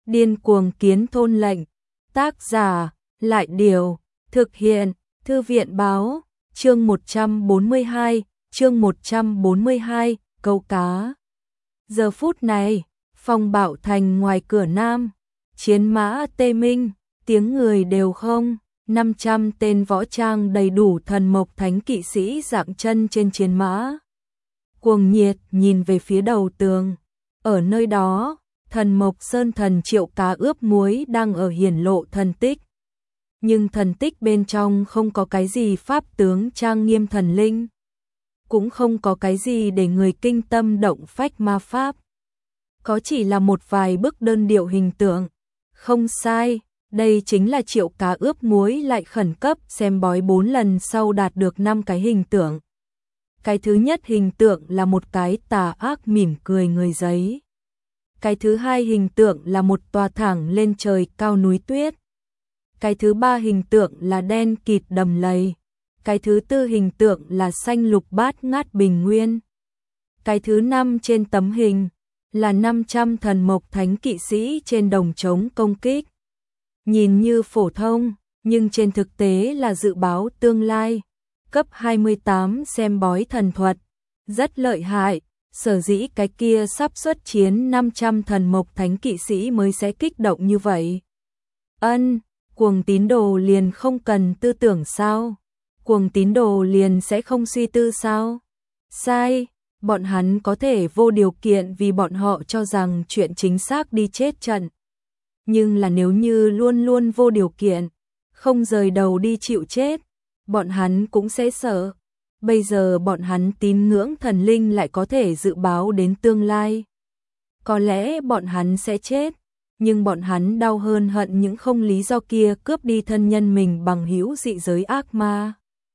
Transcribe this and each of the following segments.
Điên cuồng kiến thôn lệnh. Tác giả, Lại Điều. Thực hiện, Thư viện Báo. Chương 142, câu cá. Giờ phút này, Phong Bảo Thành ngoài cửa Nam, chiến mã tê minh, tiếng người đều không, 500 tên võ trang đầy đủ thần mộc thánh kỵ sĩ dạng chân trên chiến mã. Cuồng nhiệt nhìn về phía đầu tường, ở nơi đó, thần mộc sơn thần Triệu Cá ướp muối đang ở hiển lộ thần tích. Nhưng thần tích bên trong không có cái gì pháp tướng trang nghiêm thần linh, cũng không có cái gì để người kinh tâm động phách ma pháp. Có chỉ là một vài bức đơn điệu hình tượng. Không sai, đây chính là Triệu Cá ướp muối lại khẩn cấp xem bói 4 lần sau đạt được 5 cái hình tượng. Cái thứ nhất hình tượng là một cái tà ác mỉm cười người giấy. Cái thứ hai hình tượng là một tòa thẳng lên trời cao núi tuyết. Cái thứ ba hình tượng là đen kịt đầm lầy. Cái thứ tư hình tượng là xanh lục bát ngát bình nguyên. Cái thứ năm trên tấm hình là 500 thần mộc thánh kỵ sĩ trên đồng trống công kích. Nhìn như phổ thông, nhưng trên thực tế là dự báo tương lai. Cấp 28 xem bói thần thuật, rất lợi hại. Sở dĩ cái kia sắp xuất chiến 500 thần mộc thánh kỵ sĩ mới sẽ kích động như vậy. Cuồng tín đồ liền không cần tư tưởng sao? Cuồng tín đồ liền sẽ không suy tư sao? Sai, bọn hắn có thể vô điều kiện vì bọn họ cho rằng chuyện chính xác đi chết trận. Nhưng là nếu như luôn luôn vô điều kiện, không rời đầu đi chịu chết, bọn hắn cũng sẽ sợ. Bây giờ bọn hắn tín ngưỡng thần linh lại có thể dự báo đến tương lai. Có lẽ bọn hắn sẽ chết, nhưng bọn hắn đau hơn hận những không lý do kia cướp đi thân nhân mình bằng hữu dị giới ác ma.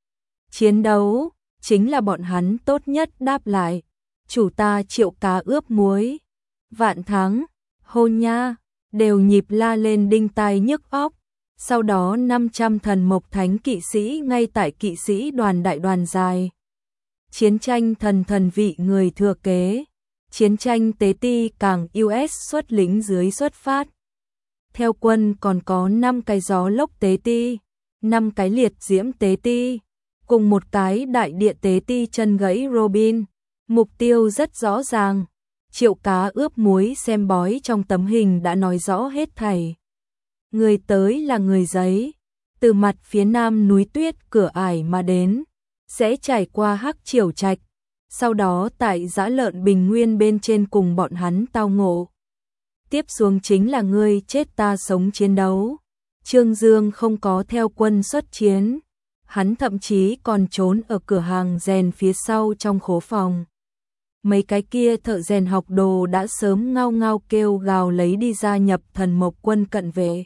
Chiến đấu chính là bọn hắn tốt nhất đáp lại. Chủ ta Triệu Cá ướp muối, vạn thắng, hô nha, đều nhịp la lên đinh tai nhức óc. Sau đó 500 thần mộc thánh kỵ sĩ ngay tại kỵ sĩ đoàn đại đoàn dài. Chiến tranh thần vị người thừa kế. Chiến tranh tế ti càng US xuất lính dưới xuất phát. Theo quân còn có 5 cái gió lốc tế ti, 5 cái liệt diễm tế ti, cùng một cái đại địa tế ti chân gãy Robin. Mục tiêu rất rõ ràng. Triệu Cá ướp muối xem bói trong tấm hình đã nói rõ hết thảy. Người tới là người giấy, từ mặt phía nam núi tuyết cửa ải mà đến, sẽ trải qua Hắc Triều Trạch, sau đó tại Dã Lợn Bình Nguyên bên trên cùng bọn hắn tao ngộ. Tiếp xuống chính là ngươi chết ta sống chiến đấu. Trương Dương không có theo quân xuất chiến, hắn thậm chí còn trốn ở cửa hàng rèn phía sau trong khố phòng. Mấy cái kia thợ rèn học đồ đã sớm ngao ngao kêu gào lấy đi gia nhập thần mộc quân cận vệ.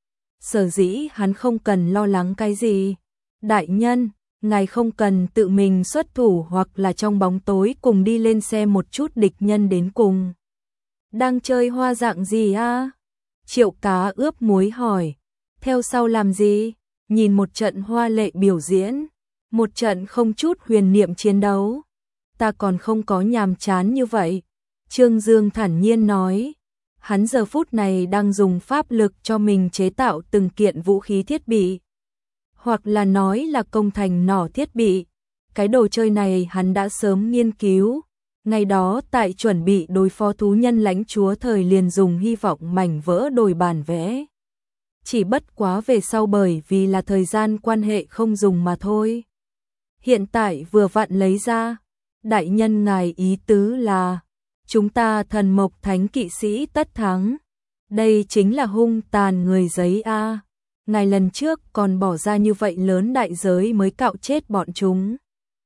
Sở dĩ hắn không cần lo lắng cái gì. Đại nhân, ngài không cần tự mình xuất thủ hoặc là trong bóng tối cùng đi lên xe một chút địch nhân đến cùng. Đang chơi hoa dạng gì a? Triệu Cá ướp muối hỏi. Theo sau làm gì? Nhìn một trận hoa lệ biểu diễn, một trận không chút huyền niệm chiến đấu. Ta còn không có nhàm chán như vậy. Trương Dương thản nhiên nói. Hắn giờ phút này đang dùng pháp lực cho mình chế tạo từng kiện vũ khí thiết bị. Hoặc là nói là công thành nỏ thiết bị. Cái đồ chơi này hắn đã sớm nghiên cứu. Ngày đó tại chuẩn bị đối phó thú nhân lãnh chúa thời liền dùng hy vọng mảnh vỡ đổi bản vẽ. Chỉ bất quá về sau bởi vì là thời gian quan hệ không dùng mà thôi. Hiện tại vừa vặn lấy ra. Đại nhân ngài ý tứ là chúng ta thần mộc thánh kỵ sĩ tất thắng. Đây chính là hung tàn người giấy a. Ngài lần trước còn bỏ ra như vậy lớn đại giới mới cạo chết bọn chúng.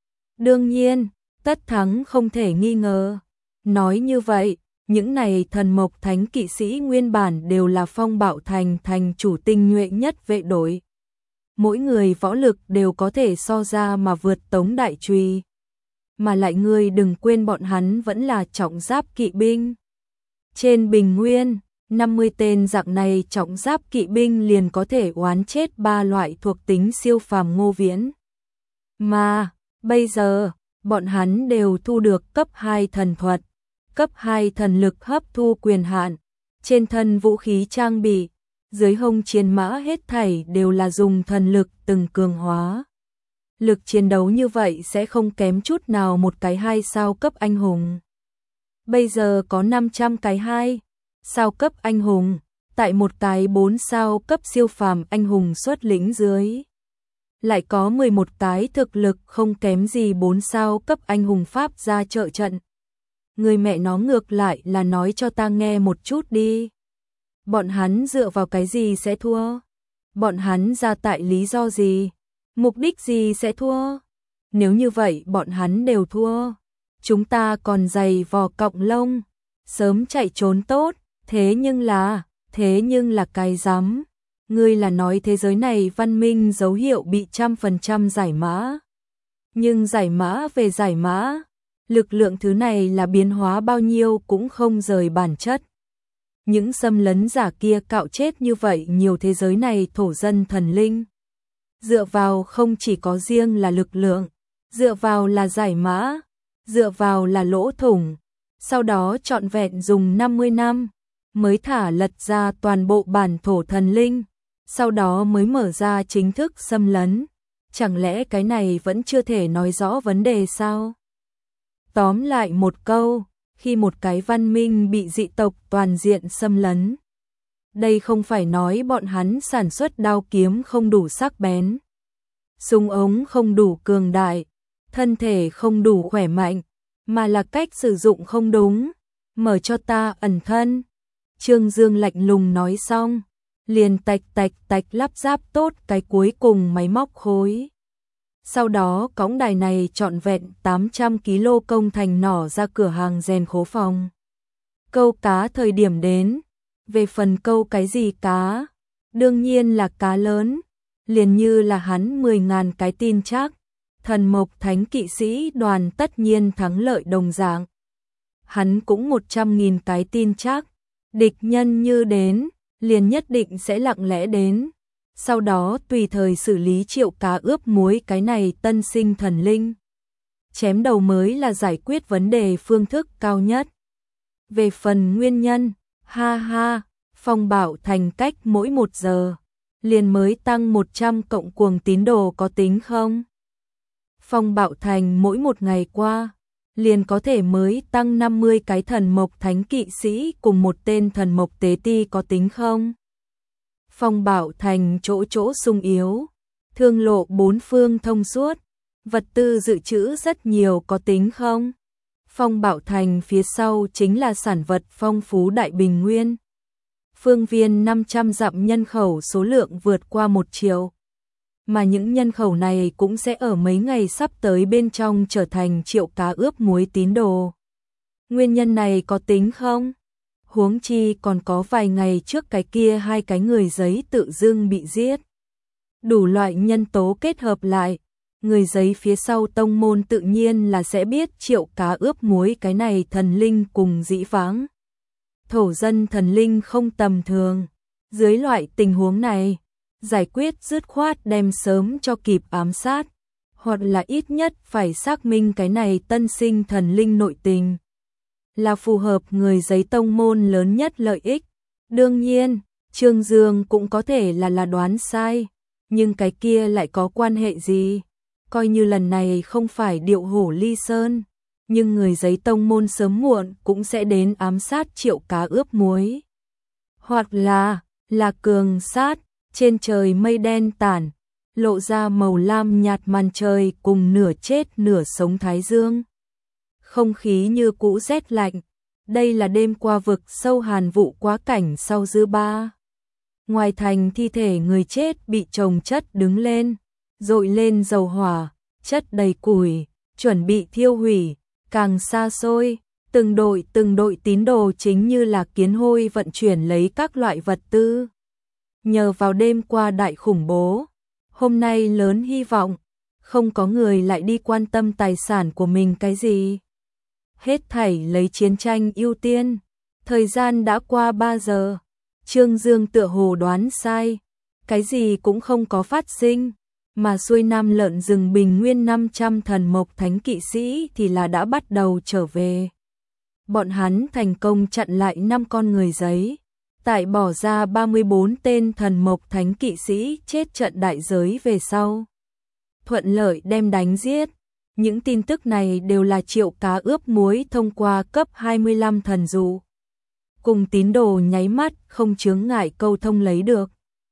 Đương nhiên, tất thắng không thể nghi ngờ. Nói như vậy, những này thần mộc thánh kỵ sĩ nguyên bản đều là Phong Bảo Thành thành chủ tinh nhuệ nhất vệ đội. Mỗi người võ lực đều có thể so ra mà vượt Tống Đại Truy. Mà lại ngươi đừng quên bọn hắn vẫn là trọng giáp kỵ binh. Trên bình nguyên, 50 tên dạng này trọng giáp kỵ binh liền có thể oán chết 3 loại thuộc tính siêu phàm Ngô Viễn. Mà, bây giờ, bọn hắn đều thu được cấp 2 thần thuật, cấp 2 thần lực hấp thu quyền hạn, trên thân vũ khí trang bị, dưới hông chiến mã hết thảy đều là dùng thần lực từng cường hóa. Lực chiến đấu như vậy sẽ không kém chút nào một cái 2 sao cấp anh hùng. Bây giờ có 500 cái 2 sao cấp anh hùng, tại một cái 4 sao cấp siêu phàm anh hùng xuất lĩnh dưới. Lại có 11 cái thực lực không kém gì 4 sao cấp anh hùng Pháp ra trợ trận. Người mẹ nó ngược lại là nói cho ta nghe một chút đi. Bọn hắn dựa vào cái gì sẽ thua? Bọn hắn ra tại lý do gì? Mục đích gì sẽ thua? Nếu như vậy bọn hắn đều thua. Chúng ta còn giày vò cọng lông, sớm chạy trốn tốt, thế nhưng là cái rắm. Ngươi là nói thế giới này văn minh dấu hiệu bị 100% giải mã. Nhưng giải mã về giải mã, lực lượng thứ này là biến hóa bao nhiêu cũng không rời bản chất. Những xâm lấn giả kia cạo chết như vậy nhiều thế giới này thổ dân thần linh. Dựa vào không chỉ có riêng là lực lượng, dựa vào là giải mã, dựa vào là lỗ thủng. Sau đó trọn vẹn dùng 50 năm mới thả lật ra toàn bộ bản thổ thần linh, sau đó mới mở ra chính thức xâm lấn. Chẳng lẽ cái này vẫn chưa thể nói rõ vấn đề sao? Tóm lại một câu, khi một cái văn minh bị dị tộc toàn diện xâm lấn, đây không phải nói bọn hắn sản xuất đao kiếm không đủ sắc bén, súng ống không đủ cường đại, thân thể không đủ khỏe mạnh, mà là cách sử dụng không đúng. Mở cho ta ẩn thân. Trương Dương lạnh lùng nói xong, liền tạch tạch tạch lắp ráp tốt cái cuối cùng máy móc khối. Sau đó cõng đài này trọn vẹn 800 kg công thành nỏ ra cửa hàng rèn khố phòng. Câu cá thời điểm đến, về phần câu cái gì cá, đương nhiên là cá lớn, liền như là hắn 10.000 cái tin chắc, thần mộc thánh kỵ sĩ đoàn tất nhiên thắng lợi đồng dạng. Hắn cũng 100.000 cái tin chắc, địch nhân như đến, liền nhất định sẽ lặng lẽ đến. Sau đó tùy thời xử lý triệu cá ướp muối cái này tân sinh thần linh. Chém đầu mới là giải quyết vấn đề phương thức cao nhất. Về phần nguyên nhân, ha ha, Phong Bảo Thành cách mỗi 1 giờ, liền mới tăng 100 cộng cuồng tín đồ có tính không? Phong Bảo Thành mỗi một ngày qua, liền có thể mới tăng 50 cái thần mộc thánh kỵ sĩ cùng một tên thần mộc tế ti có tính không? Phong Bảo Thành chỗ chỗ sung yếu, thương lộ 4 phương thông suốt, vật tư dự trữ rất nhiều có tính không? Phong Bảo Thành phía sau chính là sản vật phong phú đại bình nguyên. Phương viên 500 dặm nhân khẩu số lượng vượt qua 1 triệu. Mà những nhân khẩu này cũng sẽ ở mấy ngày sắp tới bên trong trở thành triệu cá ướp muối tín đồ. Nguyên nhân này có tính không? Huống chi còn có vài ngày trước cái kia 2 cái người giấy tự dưng bị giết. Đủ loại nhân tố kết hợp lại, người giấy phía sau tông môn tự nhiên là sẽ biết triệu cá ướp muối cái này thần linh cùng dĩ vãng. Thổ dân thần linh không tầm thường. Dưới loại tình huống này, giải quyết dứt khoát đem sớm cho kịp ám sát, hoặc là ít nhất phải xác minh cái này tân sinh thần linh nội tình, là phù hợp người giấy tông môn lớn nhất lợi ích. Đương nhiên, Trương Dương cũng có thể là đoán sai, nhưng cái kia lại có quan hệ gì? Coi như lần này không phải điệu hổ ly sơn, nhưng người giấy tông môn sớm muộn cũng sẽ đến ám sát triệu cá ướp muối. Hoặc là cường sát. Trên trời mây đen tản, lộ ra màu lam nhạt màn trời cùng nửa chết nửa sống thái dương. Không khí như cũ rét lạnh, đây là đêm qua vực sâu hàn vụ quá cảnh sau dư ba. Ngoài thành thi thể người chết bị chồng chất đứng lên, dội lên dầu hỏa, chất đầy củi, chuẩn bị thiêu hủy, càng xa xôi, từng đội tín đồ chính như là kiến hôi vận chuyển lấy các loại vật tư. Nhờ vào đêm qua đại khủng bố, hôm nay lớn hy vọng, không có người lại đi quan tâm tài sản của mình cái gì. Hết thảy lấy chiến tranh ưu tiên. Thời gian đã qua 3 giờ, Trương Dương tựa hồ đoán sai, cái gì cũng không có phát sinh, mà xuôi nam lợn rừng bình nguyên 500 thần mộc thánh kỵ sĩ thì là đã bắt đầu trở về. Bọn hắn thành công chặn lại 5 con người giấy, Tại bỏ ra 34 tên thần mộc thánh kỵ sĩ chết trận đại giới về sau, thuận lợi đem đánh giết. Những tin tức này đều là Triệu Cá ướp muối thông qua cấp 25 thần dụ, cùng tín đồ nháy mắt không chướng ngại câu thông lấy được.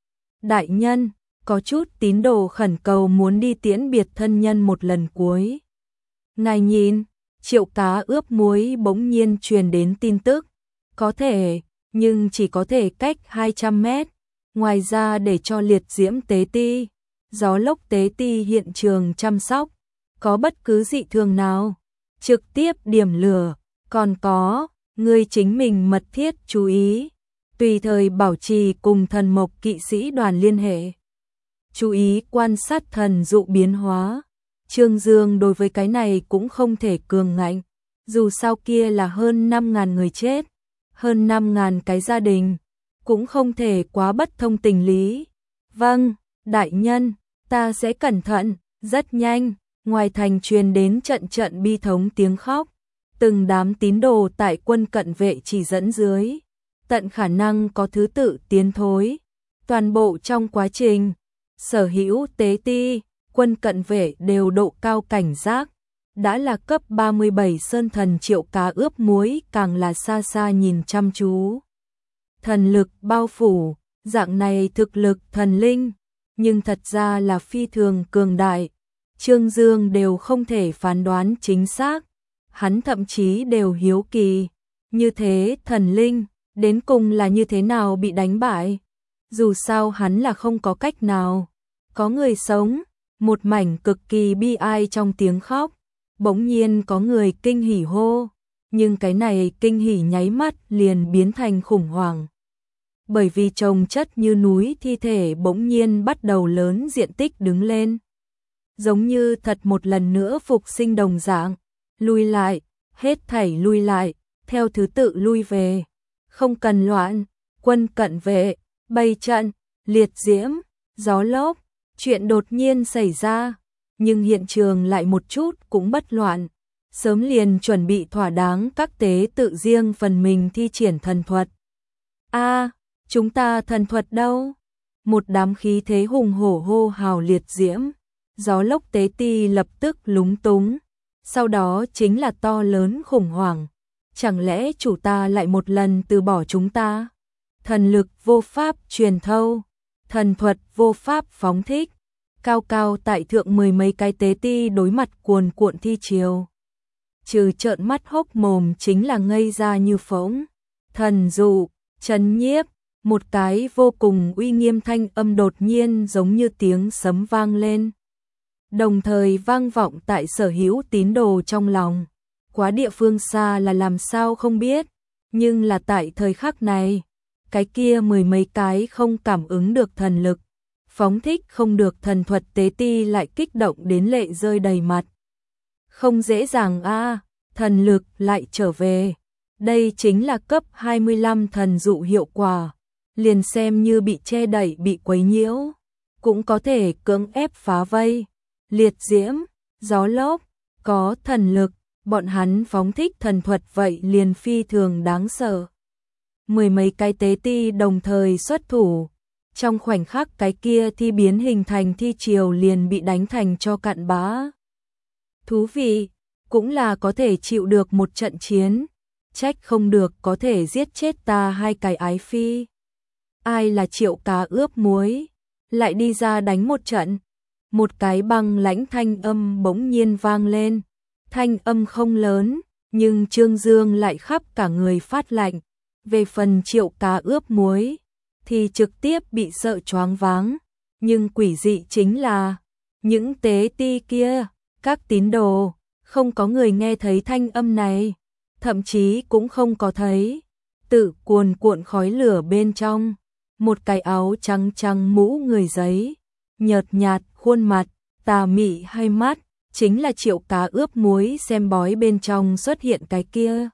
Đại nhân, có chút tín đồ khẩn cầu muốn đi tiễn biệt thân nhân một lần cuối. Ngài nhìn, Triệu Cá ướp muối bỗng nhiên truyền đến tin tức, có thể, nhưng chỉ có thể cách 200 mét. Ngoài ra để cho liệt diễm tế ti, gió lốc tế ti hiện trường chăm sóc, có bất cứ dị thường nào, trực tiếp điểm lửa, còn có, ngươi chính mình mật thiết chú ý, tùy thời bảo trì cùng thần mộc kỵ sĩ đoàn liên hệ. Chú ý quan sát thần dụ biến hóa. Trương Dương đối với cái này cũng không thể cường ngạnh, dù sao kia là hơn 5.000 người chết, hơn 5.000 cái gia đình, cũng không thể quá bất thông tình lý. Vâng, đại nhân, ta sẽ cẩn thận. Rất nhanh, ngoài thành truyền đến trận trận bi thống tiếng khóc, từng đám tín đồ tại quân cận vệ chỉ dẫn dưới, tận khả năng có thứ tự tiến thối. Toàn bộ trong quá trình, sở hữu tế ti, quân cận vệ đều độ cao cảnh giác. Đã là cấp 37 sơn thần Triệu Cá ướp muối càng là xa xa nhìn chăm chú. Thần lực bao phủ, dạng này thực lực thần linh, nhưng thật ra là phi thường cường đại. Trương Dương đều không thể phán đoán chính xác, hắn thậm chí đều hiếu kỳ, như thế thần linh, đến cùng là như thế nào bị đánh bại. Dù sao hắn là không có cách nào, có người sống, một mảnh cực kỳ bi ai trong tiếng khóc, bỗng nhiên có người kinh hỉ hô, nhưng cái này kinh hỉ nháy mắt liền biến thành khủng hoảng. Bởi vì chồng chất như núi thi thể bỗng nhiên bắt đầu lớn diện tích đứng lên. Giống như thật một lần nữa phục sinh đồng dạng, lui lại, hết thảy lui lại, theo thứ tự lui về. Không cần loạn, quân cận vệ, bày trận, liệt diễm, gió lốc, chuyện đột nhiên xảy ra, nhưng hiện trường lại một chút cũng bất loạn. Sớm liền chuẩn bị thỏa đáng các tế tự riêng phần mình thi triển thần thuật. Chúng ta thần thuật đâu? Một đám khí thế hùng hổ hô hào liệt diễm, gió lốc tế ti lập tức lúng túng, sau đó chính là to lớn khủng hoảng. Chẳng lẽ chủ ta lại một lần từ bỏ chúng ta? Thần lực vô pháp truyền thâu, thần thuật vô pháp phóng thích, cao cao tại thượng mười mấy cái tế ti đối mặt cuồn cuộn thi triều. Trừ trợn mắt hốc mồm chính là ngây ra như phỗng. Thần dụ, trấn nhiếp, một cái vô cùng uy nghiêm thanh âm đột nhiên giống như tiếng sấm vang lên, đồng thời vang vọng tại sở hữu tín đồ trong lòng. Quá địa phương xa là làm sao không biết, nhưng là tại thời khắc này, cái kia mười mấy cái không cảm ứng được thần lực, phóng thích không được thần thuật tế ti lại kích động đến lệ rơi đầy mặt. Không dễ dàng thần lực lại trở về. Đây chính là cấp 25 thần dụ hiệu quả, liền xem như bị che đậy bị quấy nhiễu, cũng có thể cưỡng ép phá vây. Liệt diễm, gió lốc, có thần lực, bọn hắn phóng thích thần thuật vậy liền phi thường đáng sợ. Mười mấy cái tế ti đồng thời xuất thủ, trong khoảnh khắc cái kia thi biến hình thành thi triều liền bị đánh thành cho cạn bã. Thú vị, cũng là có thể chịu được một trận chiến, trách không được có thể giết chết ta hai cái ái phi. Ai là Triệu Cá ướp muối, lại đi ra đánh một trận. Một cái băng lãnh thanh âm bỗng nhiên vang lên, thanh âm không lớn, nhưng Trương Dương lại khắp cả người phát lạnh. Về phần Triệu Cá ướp muối, thì trực tiếp bị sợ choáng váng, nhưng quỷ dị chính là, những tế ti kia, các tín đồ, không có người nghe thấy thanh âm này, thậm chí cũng không có thấy. Tự cuồn cuộn khói lửa bên trong, một cái áo trắng trắng mũ người giấy, nhợt nhạt khuôn mặt, tà mị hai mắt, chính là Triệu Cá ướp muối xem bói bên trong xuất hiện cái kia.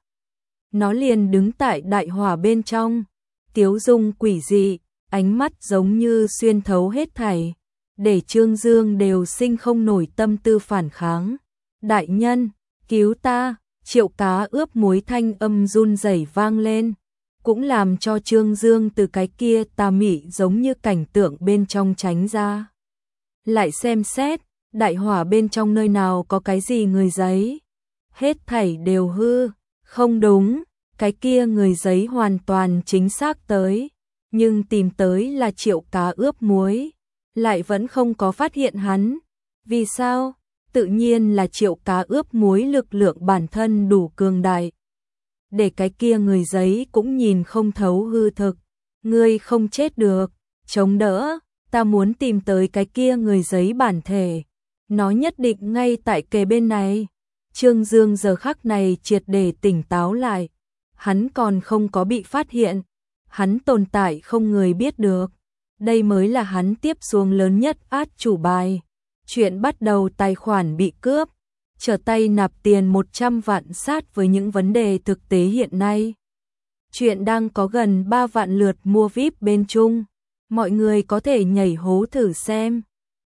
Nó liền đứng tại đại hỏa bên trong, tiếu dung quỷ dị, ánh mắt giống như xuyên thấu hết thảy, để Trương Dương đều sinh không nổi tâm tư phản kháng. Đại nhân, cứu ta! Triệu Cá ướp muối thanh âm run rẩy vang lên, cũng làm cho Trương Dương từ cái kia tà mị giống như cảnh tượng bên trong tránh ra. Lại xem xét, đại hỏa bên trong nơi nào có cái gì người giấy. Hết thảy đều hư, không đúng, cái kia người giấy hoàn toàn chính xác tới, nhưng tìm tới là Triệu Cá ướp muối, lại vẫn không có phát hiện hắn. Vì sao? Tự nhiên là Triệu Cá ướp muối lực lượng bản thân đủ cường đại. Để cái kia người giấy cũng nhìn không thấu hư thực. Ngươi không chết được, chống đỡ, ta muốn tìm tới cái kia người giấy bản thể. Nó nhất định ngay tại kề bên này. Trương Dương giờ khắc này triệt để tỉnh táo lại. Hắn còn không có bị phát hiện. Hắn tồn tại không người biết được. Đây mới là hắn tiếp xuống lớn nhất át chủ bài. Chuyện bắt đầu tài khoản bị cướp. Trở tay nạp tiền 100 vạn sát với những vấn đề thực tế hiện nay. Chuyện đang có gần 3 vạn lượt mua VIP bên Trung. Mọi người có thể nhảy hố thử xem.